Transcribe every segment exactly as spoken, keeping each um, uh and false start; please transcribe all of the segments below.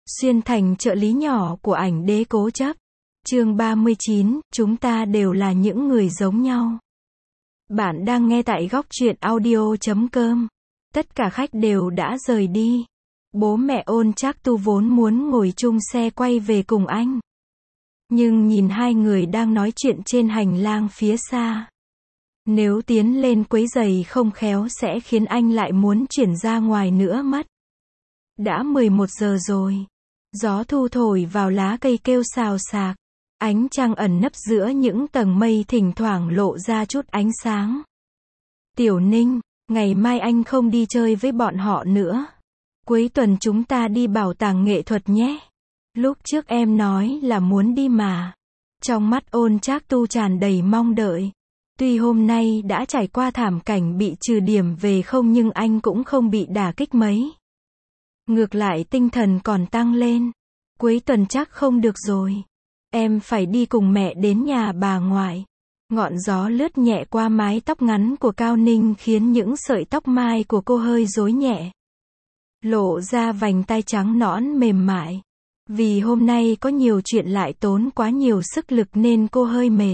Xuyên thành trợ lý nhỏ của ảnh đế cố chấp. Chương ba mươi chín, chúng ta đều là những người giống nhau. Bạn đang nghe tại góc truyện audio chấm com. Tất cả khách đều đã rời đi. Bố mẹ Ôn Trác Tu vốn muốn ngồi chung xe quay về cùng anh. Nhưng nhìn hai người đang nói chuyện trên hành lang phía xa. Nếu tiến lên quấy rầy không khéo sẽ khiến anh lại muốn chuyển ra ngoài nữa mất. Đã mười một giờ rồi. Gió thu thổi vào lá cây kêu xào xạc. Ánh trăng ẩn nấp giữa những tầng mây thỉnh thoảng lộ ra chút ánh sáng. Tiểu Ninh, ngày mai anh không đi chơi với bọn họ nữa. Cuối tuần chúng ta đi bảo tàng nghệ thuật nhé. Lúc trước em nói là muốn đi mà. Trong mắt Ôn Trác Tu tràn đầy mong đợi. Tuy hôm nay đã trải qua thảm cảnh bị trừ điểm về không nhưng anh cũng không bị đả kích mấy. Ngược lại tinh thần còn tăng lên. Cuối tuần chắc không được rồi. Em phải đi cùng mẹ đến nhà bà ngoại. Ngọn gió lướt nhẹ qua mái tóc ngắn của Cao Ninh khiến những sợi tóc mai của cô hơi rối nhẹ. Lộ ra vành tai trắng nõn mềm mại. Vì hôm nay có nhiều chuyện lại tốn quá nhiều sức lực nên cô hơi mệt.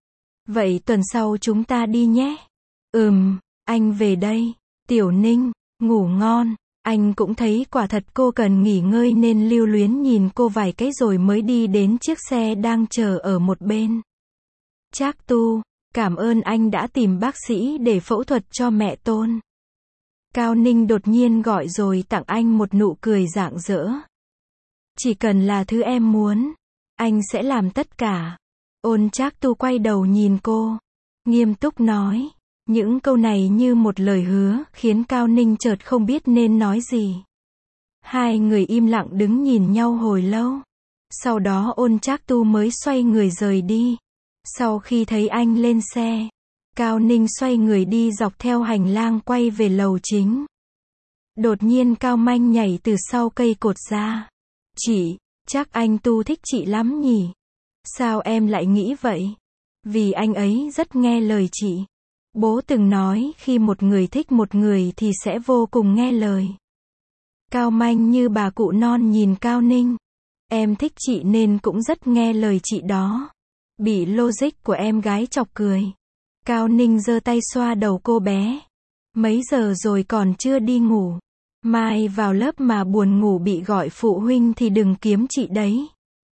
Vậy tuần sau chúng ta đi nhé. Ừm, anh về đây. Tiểu Ninh, ngủ ngon. Anh cũng thấy quả thật cô cần nghỉ ngơi nên lưu luyến nhìn cô vài cái rồi mới đi đến chiếc xe đang chờ ở một bên. Trác Tu, cảm ơn anh đã tìm bác sĩ để phẫu thuật cho mẹ Tôn. Cao Ninh đột nhiên gọi rồi tặng anh một nụ cười rạng rỡ. Chỉ cần là thứ em muốn, anh sẽ làm tất cả. Ôn Trác Tu quay đầu nhìn cô, nghiêm túc nói. Những câu này như một lời hứa, khiến Cao Ninh chợt không biết nên nói gì. Hai người im lặng đứng nhìn nhau hồi lâu. Sau đó Ôn Trác Tu mới xoay người rời đi. Sau khi thấy anh lên xe, Cao Ninh xoay người đi dọc theo hành lang quay về lầu chính. Đột nhiên Cao Manh nhảy từ sau cây cột ra. Chị, chắc anh Tu thích chị lắm nhỉ? Sao em lại nghĩ vậy? Vì anh ấy rất nghe lời chị. Bố từng nói khi một người thích một người thì sẽ vô cùng nghe lời. Cao Manh như bà cụ non nhìn Cao Ninh. Em thích chị nên cũng rất nghe lời chị đó. Bị logic của em gái chọc cười. Cao Ninh giơ tay xoa đầu cô bé. Mấy giờ rồi còn chưa đi ngủ. Mai vào lớp mà buồn ngủ bị gọi phụ huynh thì đừng kiếm chị đấy.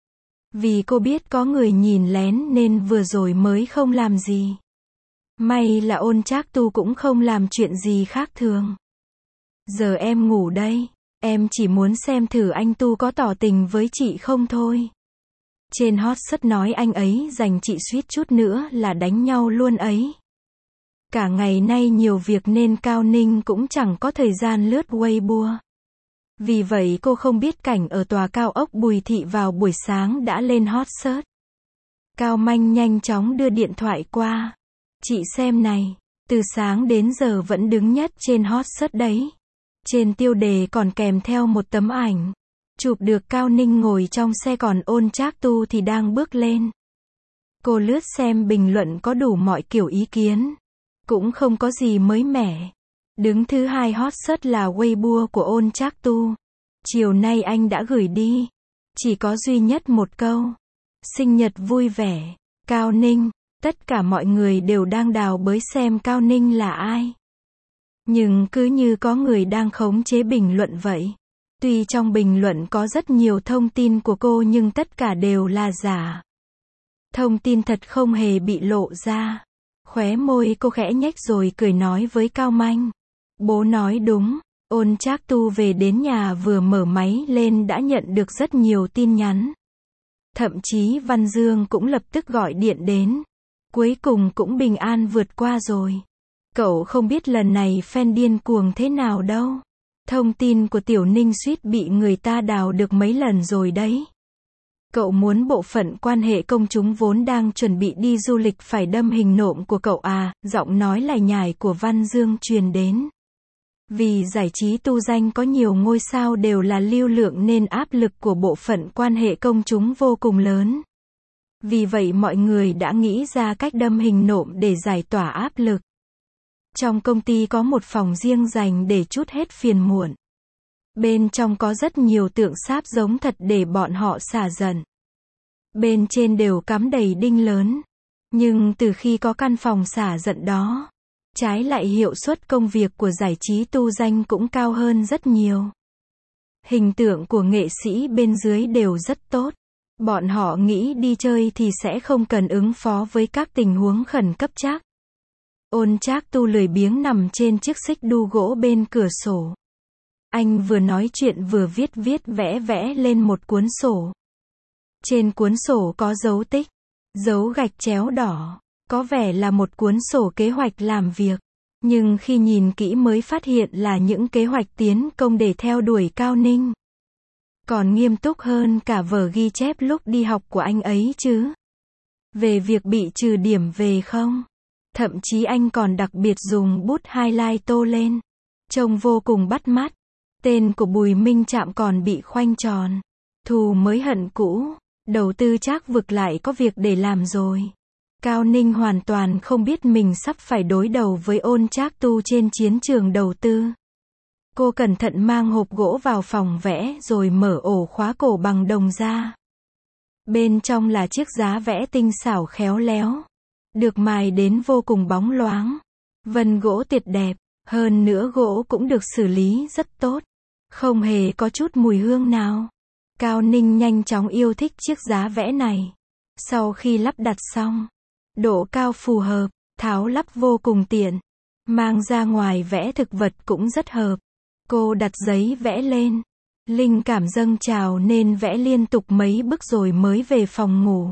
Vì cô biết có người nhìn lén nên vừa rồi mới không làm gì. May là Ôn Trác Tu cũng không làm chuyện gì khác thường. Giờ em ngủ đây, em chỉ muốn xem thử anh Tu có tỏ tình với chị không thôi. Trên hot search nói anh ấy giành chị suýt chút nữa là đánh nhau luôn ấy. Cả ngày nay nhiều việc nên Cao Ninh cũng chẳng có thời gian lướt Weibo. Vì vậy cô không biết cảnh ở tòa cao ốc Bùi Thị vào buổi sáng đã lên hot search. Cao Manh nhanh chóng đưa điện thoại qua. Chị xem này, từ sáng đến giờ vẫn đứng nhất trên hot search đấy. Trên tiêu đề còn kèm theo một tấm ảnh. Chụp được Cao Ninh ngồi trong xe còn Ôn Trác Tu thì đang bước lên. Cô lướt xem bình luận có đủ mọi kiểu ý kiến. Cũng không có gì mới mẻ. Đứng thứ hai hot search là Weibo của Ôn Trác Tu. Chiều nay anh đã gửi đi. Chỉ có duy nhất một câu. Sinh nhật vui vẻ. Cao Ninh. Tất cả mọi người đều đang đào bới xem Cao Ninh là ai. Nhưng cứ như có người đang khống chế bình luận vậy. Tuy trong bình luận có rất nhiều thông tin của cô nhưng tất cả đều là giả. Thông tin thật không hề bị lộ ra. Khóe môi cô khẽ nhếch rồi cười nói với Cao Manh. Bố nói đúng. Ôn Trác Tu về đến nhà vừa mở máy lên đã nhận được rất nhiều tin nhắn. Thậm chí Văn Dương cũng lập tức gọi điện đến. Cuối cùng cũng bình an vượt qua rồi. Cậu không biết lần này fan điên cuồng thế nào đâu. Thông tin của Tiểu Ninh suýt bị người ta đào được mấy lần rồi đấy. Cậu muốn bộ phận quan hệ công chúng vốn đang chuẩn bị đi du lịch phải đâm hình nộm của cậu à, giọng nói lải nhải của Văn Dương truyền đến. Vì giải trí tu danh có nhiều ngôi sao đều là lưu lượng nên áp lực của bộ phận quan hệ công chúng vô cùng lớn. Vì vậy mọi người đã nghĩ ra cách đâm hình nộm để giải tỏa áp lực. Trong công ty có một phòng riêng dành để trút hết phiền muộn. Bên trong có rất nhiều tượng sáp giống thật để bọn họ xả giận. Bên trên đều cắm đầy đinh lớn. Nhưng từ khi có căn phòng xả giận đó, trái lại hiệu suất công việc của giải trí tu danh cũng cao hơn rất nhiều. Hình tượng của nghệ sĩ bên dưới đều rất tốt. Bọn họ nghĩ đi chơi thì sẽ không cần ứng phó với các tình huống khẩn cấp chắc. Ôn Trác Tu lười biếng nằm trên chiếc xích đu gỗ bên cửa sổ. Anh vừa nói chuyện vừa viết viết vẽ vẽ lên một cuốn sổ. Trên cuốn sổ có dấu tích, dấu gạch chéo đỏ, có vẻ là một cuốn sổ kế hoạch làm việc. Nhưng khi nhìn kỹ mới phát hiện là những kế hoạch tiến công để theo đuổi Cao Ninh. Còn nghiêm túc hơn cả vở ghi chép lúc đi học của anh ấy chứ. Về việc bị trừ điểm về không. Thậm chí anh còn đặc biệt dùng bút highlight tô lên. Trông vô cùng bắt mắt. Tên của Bùi Minh Trạm còn bị khoanh tròn. Thù mới hận cũ. Đầu tư Trác Vực lại có việc để làm rồi. Cao Ninh hoàn toàn không biết mình sắp phải đối đầu với Ôn Trác Tu trên chiến trường đầu tư. Cô cẩn thận mang hộp gỗ vào phòng vẽ rồi mở ổ khóa cổ bằng đồng ra. Bên trong là chiếc giá vẽ tinh xảo khéo léo. Được mài đến vô cùng bóng loáng. Vân gỗ tuyệt đẹp. Hơn nữa gỗ cũng được xử lý rất tốt. Không hề có chút mùi hương nào. Cao Ninh nhanh chóng yêu thích chiếc giá vẽ này. Sau khi lắp đặt xong, độ cao phù hợp, tháo lắp vô cùng tiện. Mang ra ngoài vẽ thực vật cũng rất hợp. Cô đặt giấy vẽ lên. Linh cảm dâng trào nên vẽ liên tục mấy bức rồi mới về phòng ngủ.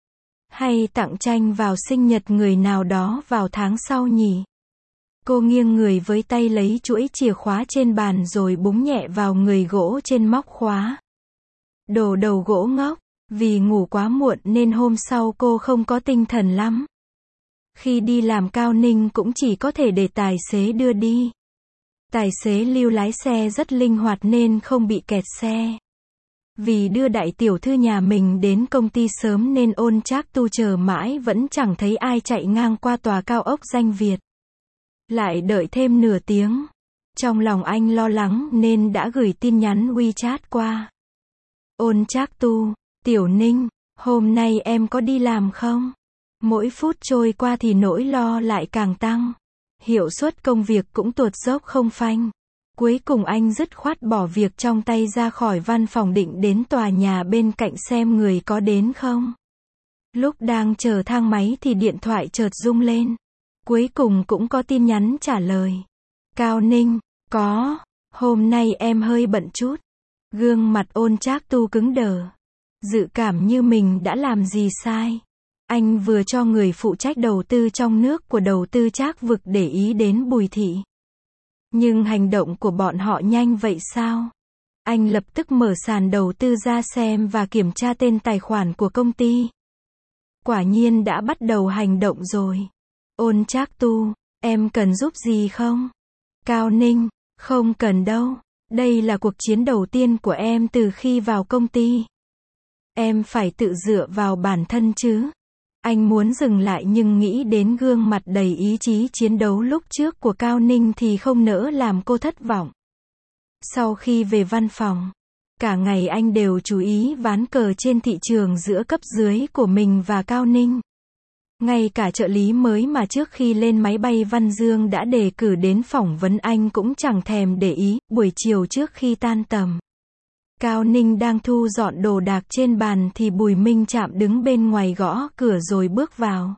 Hay tặng tranh vào sinh nhật người nào đó vào tháng sau nhỉ? Cô nghiêng người với tay lấy chuỗi chìa khóa trên bàn rồi búng nhẹ vào người gỗ trên móc khóa. Đồ đầu gỗ ngốc. Vì ngủ quá muộn nên hôm sau cô không có tinh thần lắm. Khi đi làm Cao Ninh cũng chỉ có thể để tài xế đưa đi. Tài xế Lưu lái xe rất linh hoạt nên không bị kẹt xe. Vì đưa đại tiểu thư nhà mình đến công ty sớm nên Ôn Trác Tu chờ mãi vẫn chẳng thấy ai chạy ngang qua tòa cao ốc danh Việt. Lại đợi thêm nửa tiếng. Trong lòng anh lo lắng nên đã gửi tin nhắn WeChat qua. Ôn Trác Tu, Tiểu Ninh, hôm nay em có đi làm không? Mỗi phút trôi qua thì nỗi lo lại càng tăng. Hiệu suất công việc cũng tuột dốc không phanh. Cuối cùng anh dứt khoát bỏ việc trong tay ra khỏi văn phòng định đến tòa nhà bên cạnh xem người có đến không. Lúc đang chờ thang máy thì điện thoại chợt rung lên. Cuối cùng cũng có tin nhắn trả lời. Cao Ninh, có, hôm nay em hơi bận chút. Gương mặt Ôn Trác Tu cứng đờ. Dự cảm như mình đã làm gì sai. Anh vừa cho người phụ trách đầu tư trong nước của đầu tư Trác Vực để ý đến Bùi Thị. Nhưng hành động của bọn họ nhanh vậy sao? Anh lập tức mở sàn đầu tư ra xem và kiểm tra tên tài khoản của công ty. Quả nhiên đã bắt đầu hành động rồi. Ôn Trác Tu, em cần giúp gì không? Cao Ninh, không cần đâu. Đây là cuộc chiến đầu tiên của em từ khi vào công ty. Em phải tự dựa vào bản thân chứ. Anh muốn dừng lại nhưng nghĩ đến gương mặt đầy ý chí chiến đấu lúc trước của Cao Ninh thì không nỡ làm cô thất vọng. Sau khi về văn phòng, cả ngày anh đều chú ý ván cờ trên thị trường giữa cấp dưới của mình và Cao Ninh. Ngay cả trợ lý mới mà trước khi lên máy bay Văn Dương đã đề cử đến phỏng vấn anh cũng chẳng thèm để ý. Buổi chiều trước khi tan tầm, Cao Ninh đang thu dọn đồ đạc trên bàn thì Bùi Minh Trạm đứng bên ngoài gõ cửa rồi bước vào.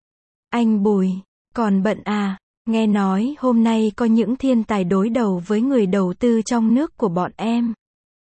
Anh Bùi, còn bận à? Nghe nói hôm nay có những thiên tài đối đầu với người đầu tư trong nước của bọn em.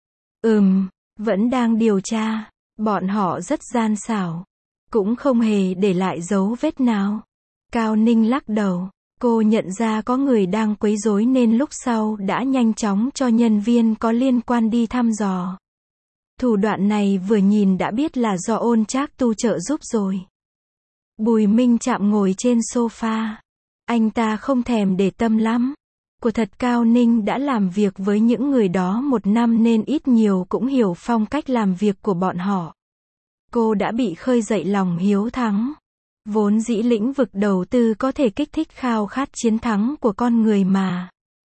Ừm, vẫn đang điều tra. Bọn họ rất gian xảo. Cũng không hề để lại dấu vết nào. Cao Ninh lắc đầu. Cô nhận ra có người đang quấy rối nên lúc sau đã nhanh chóng cho nhân viên có liên quan đi thăm dò. Thủ đoạn này vừa nhìn đã biết là do Ôn Trác Tu trợ giúp rồi. Bùi Minh Trạm ngồi trên sofa. Anh ta không thèm để tâm lắm. Của thật Cao Ninh đã làm việc với những người đó một năm nên ít nhiều cũng hiểu phong cách làm việc của bọn họ. Cô đã bị khơi dậy lòng hiếu thắng. Vốn dĩ lĩnh vực đầu tư có thể kích thích khao khát chiến thắng của con người mà.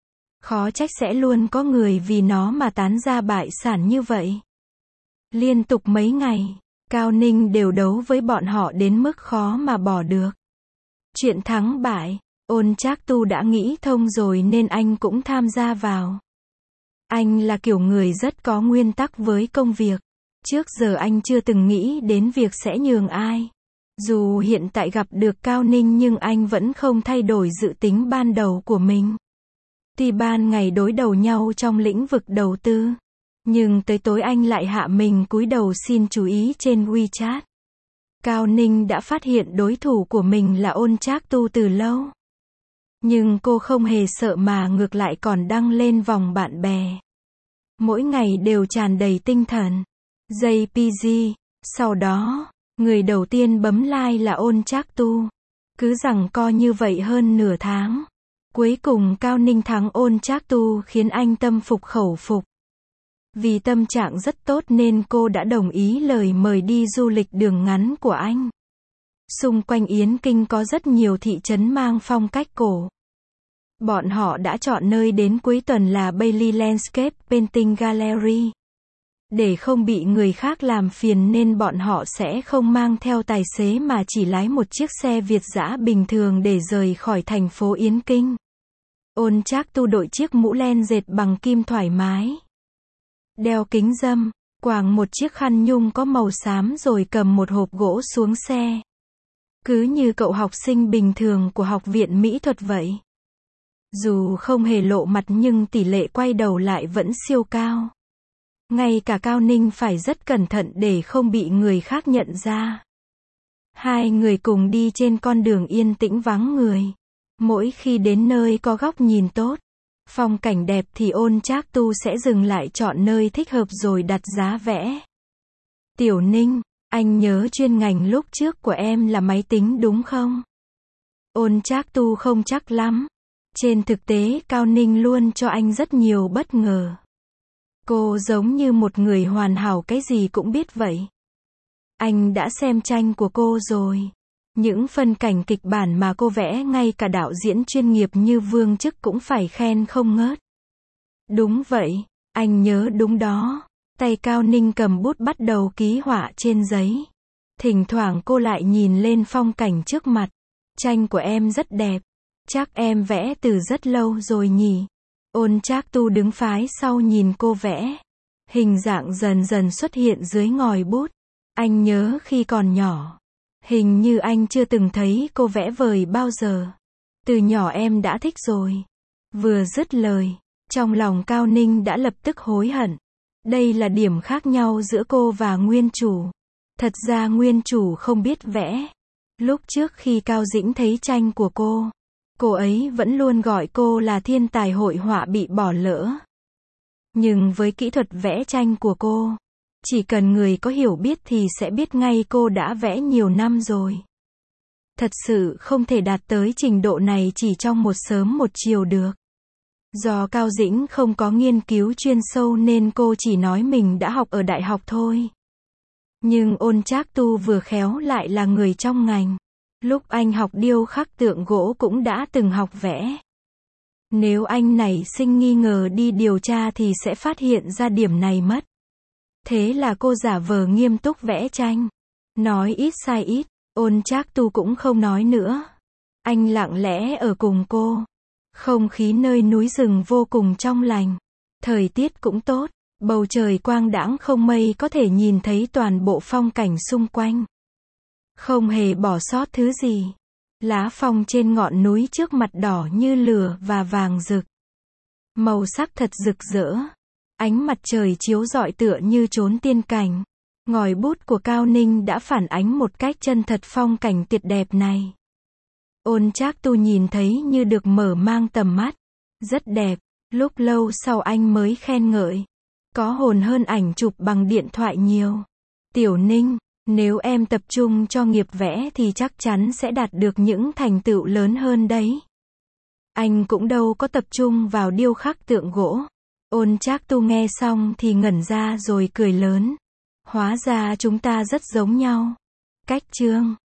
Khó trách sẽ luôn có người vì nó mà tán gia bại sản như vậy. Liên tục mấy ngày, Cao Ninh đều đấu với bọn họ đến mức khó mà bỏ được. Chuyện thắng bại, Ôn Trác Tu đã nghĩ thông rồi nên anh cũng tham gia vào. Anh là kiểu người rất có nguyên tắc với công việc. Trước giờ anh chưa từng nghĩ đến việc sẽ nhường ai. Dù hiện tại gặp được Cao Ninh nhưng anh vẫn không thay đổi dự tính ban đầu của mình. Tuy ban ngày đối đầu nhau trong lĩnh vực đầu tư, nhưng tới tối anh lại hạ mình cúi đầu xin chú ý trên WeChat. Cao Ninh đã phát hiện đối thủ của mình là Ôn Trác Tu từ lâu. Nhưng cô không hề sợ mà ngược lại còn đăng lên vòng bạn bè. Mỗi ngày đều tràn đầy tinh thần. jê pê giê, sau đó, người đầu tiên bấm like là Ôn Trác Tu. Cứ giằng co như vậy hơn nửa tháng. Cuối cùng Cao Ninh thắng Ôn Trác Tu khiến anh tâm phục khẩu phục. Vì tâm trạng rất tốt nên cô đã đồng ý lời mời đi du lịch đường ngắn của anh. Xung quanh Yến Kinh có rất nhiều thị trấn mang phong cách cổ. Bọn họ đã chọn nơi đến cuối tuần là Bailey Landscape Painting Gallery. Để không bị người khác làm phiền nên bọn họ sẽ không mang theo tài xế mà chỉ lái một chiếc xe Việt dã bình thường để rời khỏi thành phố Yến Kinh. Ôn Trác Tu đội chiếc mũ len dệt bằng kim thoải mái. Đeo kính râm, quàng một chiếc khăn nhung có màu xám rồi cầm một hộp gỗ xuống xe. Cứ như cậu học sinh bình thường của học viện mỹ thuật vậy. Dù không hề lộ mặt nhưng tỷ lệ quay đầu lại vẫn siêu cao. Ngay cả Cao Ninh phải rất cẩn thận để không bị người khác nhận ra. Hai người cùng đi trên con đường yên tĩnh vắng người. Mỗi khi đến nơi có góc nhìn tốt, phong cảnh đẹp thì Ôn Trác Tu sẽ dừng lại chọn nơi thích hợp rồi đặt giá vẽ. Tiểu Ninh, anh nhớ chuyên ngành lúc trước của em là máy tính đúng không? Ôn Trác Tu không chắc lắm. Trên thực tế Cao Ninh luôn cho anh rất nhiều bất ngờ. Cô giống như một người hoàn hảo cái gì cũng biết vậy. Anh đã xem tranh của cô rồi. Những phân cảnh kịch bản mà cô vẽ ngay cả đạo diễn chuyên nghiệp như Vương Chức cũng phải khen không ngớt. Đúng vậy, anh nhớ đúng đó. Tay Cao Ninh cầm bút bắt đầu ký họa trên giấy. Thỉnh thoảng cô lại nhìn lên phong cảnh trước mặt. Tranh của em rất đẹp. Chắc em vẽ từ rất lâu rồi nhỉ? Ôn Trác Tu đứng phái sau nhìn cô vẽ. Hình dạng dần dần xuất hiện dưới ngòi bút. Anh nhớ khi còn nhỏ. Hình như anh chưa từng thấy cô vẽ vời bao giờ. Từ nhỏ em đã thích rồi. Vừa dứt lời, trong lòng Cao Ninh đã lập tức hối hận. Đây là điểm khác nhau giữa cô và nguyên chủ. Thật ra nguyên chủ không biết vẽ. Lúc trước khi Cao Dĩnh thấy tranh của cô, cô ấy vẫn luôn gọi cô là thiên tài hội họa bị bỏ lỡ. Nhưng với kỹ thuật vẽ tranh của cô, chỉ cần người có hiểu biết thì sẽ biết ngay cô đã vẽ nhiều năm rồi. Thật sự không thể đạt tới trình độ này chỉ trong một sớm một chiều được. Do Cao Dĩnh không có nghiên cứu chuyên sâu nên cô chỉ nói mình đã học ở đại học thôi. Nhưng Ôn Trác Tu vừa khéo lại là người trong ngành. Lúc anh học điêu khắc tượng gỗ cũng đã từng học vẽ. Nếu anh nảy sinh nghi ngờ đi điều tra thì sẽ phát hiện ra điểm này mất. Thế là cô giả vờ nghiêm túc vẽ tranh. Nói ít sai ít, Ôn Trác Tu cũng không nói nữa. Anh lặng lẽ ở cùng cô. Không khí nơi núi rừng vô cùng trong lành. Thời tiết cũng tốt, bầu trời quang đãng không mây có thể nhìn thấy toàn bộ phong cảnh xung quanh. Không hề bỏ sót thứ gì. Lá phong trên ngọn núi trước mặt đỏ như lửa và vàng rực. Màu sắc thật rực rỡ. Ánh mặt trời chiếu rọi tựa như chốn tiên cảnh. Ngòi bút của Cao Ninh đã phản ánh một cách chân thật phong cảnh tuyệt đẹp này. Ôn Trác Tu nhìn thấy như được mở mang tầm mắt. Rất đẹp. Lúc lâu sau anh mới khen ngợi. Có hồn hơn ảnh chụp bằng điện thoại nhiều. Tiểu Ninh, nếu em tập trung cho nghiệp vẽ thì chắc chắn sẽ đạt được những thành tựu lớn hơn đấy. Anh cũng đâu có tập trung vào điêu khắc tượng gỗ. Ôn Trác Tu nghe xong thì ngẩn ra rồi cười lớn. Hóa ra chúng ta rất giống nhau. Cách chương